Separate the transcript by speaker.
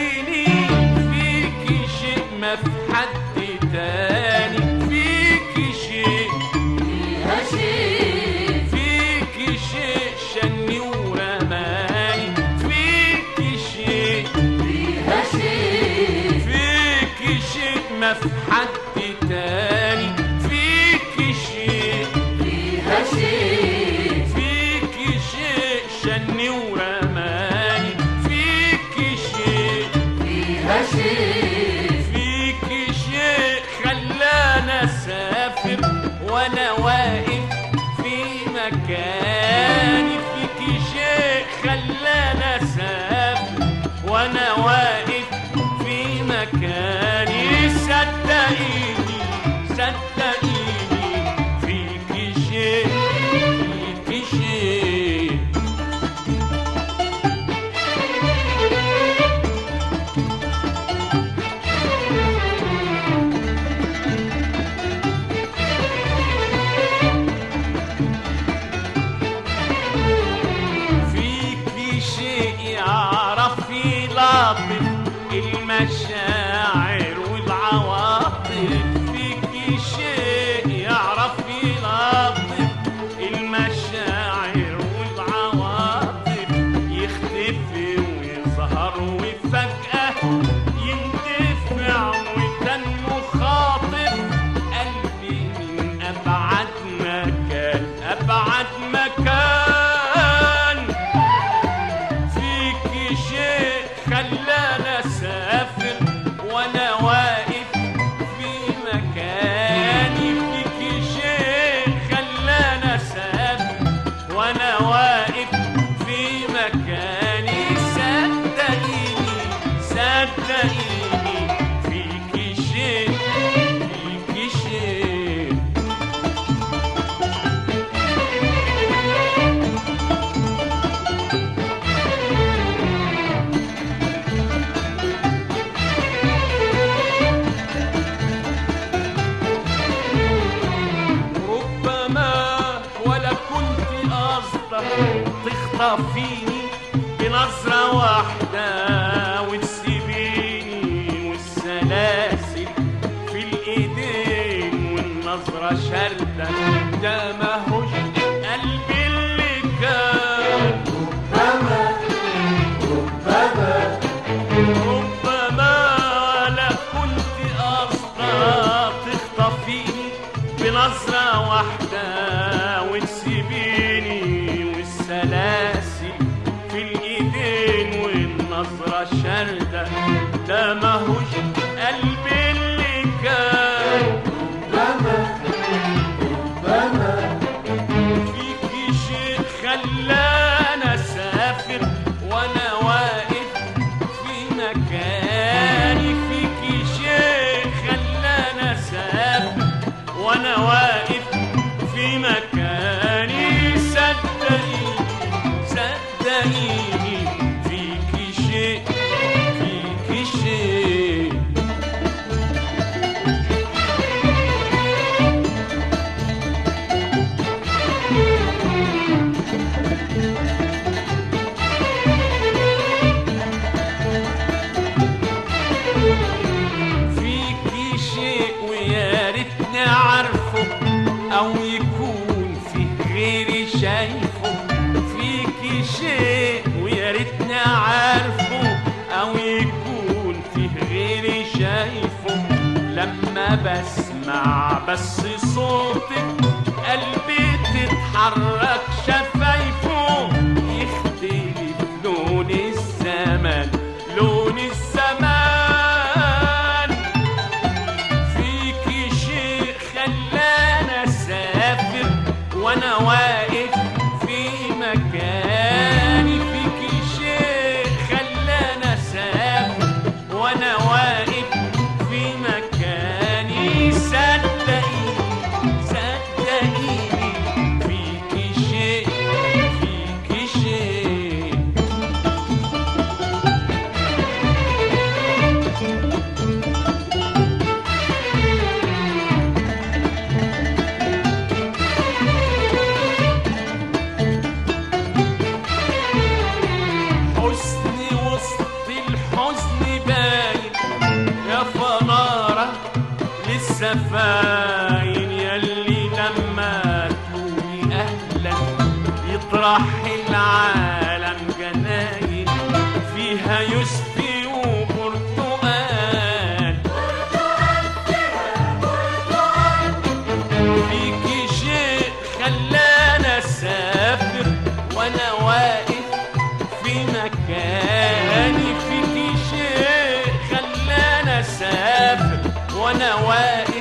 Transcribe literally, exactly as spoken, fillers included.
Speaker 1: صدقيني فيكي شيء ما في حد تاني، فيكي شيء
Speaker 2: فيها شيء
Speaker 1: فيكي شيء شني ورماني، فيكي شيء
Speaker 2: فيها شيء
Speaker 1: فيكي شيء ما في حد تاني، فيكي شيء
Speaker 2: فيها شيء
Speaker 1: فيكي شيء شني ورماني، فيكي شيء
Speaker 2: فيها شيء
Speaker 1: فيكي شيء خلاني اسافر وانا واقف في مكاني، فيكي شيء خلاني اسافر وانا واقف في مكاني، صدقيني صدقيني فيكي شيء فيكي شيء فيكي شيء يعرف يلاطف المشاعر والعواطف، فيكي شيء يعرف يلاطف المشاعر والعواطف، يختفي ويظهر وفجأة يندفع وتنمو خاطف، قلبي من أبعد مكان أبعد مكان، فيكي شيء خلاني اسافر وانا واقف في مكاني، فيكي شيء خلاني اسافر وانا واقف في مكاني، صدقيني صدقيني فيكي شيء فيكي شيء ربما ولا كنت قصدك تخطفيني بنظرة واحدة وتسيبيني، والسلاسل في الإيدين والنظرة شردة، ده ماهوش قلبي اللي كان،
Speaker 2: ربما ربما
Speaker 1: ربما ولا كنت قصدك تخطفيني بنظرة واحدة وتسيبيني، والسلاسل في الإيدين والنظرة شردة، ده ماهوش قلبي اللي كان،
Speaker 2: ربما ربما
Speaker 1: فيكي شيء خلاني اسافر وانا واقف في مكاني، فيكي شيء خلاني اسافر وانا واقف في مكاني، صدقيني صدقيني فيكي شيء فيكي شيء فيكي شيء ويا ريتني عارفه او يكون فيه غيري شايفه، فيكي شيء ويا ريتني عارفه او يكون فيه غيري شايفه، لما بسمع بس صوتك قلبي تتحرك شفايفه، يختلف لون الزمان لون الزمان، فيكي شيء خلاني اسافر وانا واقف في مكاني، فيكي شيء خلاني اسافر وانا واقف في مكاني، صدقيني صدقيني الزفاين يلي لما تقولي أهلا يطرح العالم جناين فيها يسفي وبرتقال. فيكي شيء خلاني أسافر وأنا واقف في مكاني. فيكي شيء خلاني أسافر وأنا واقف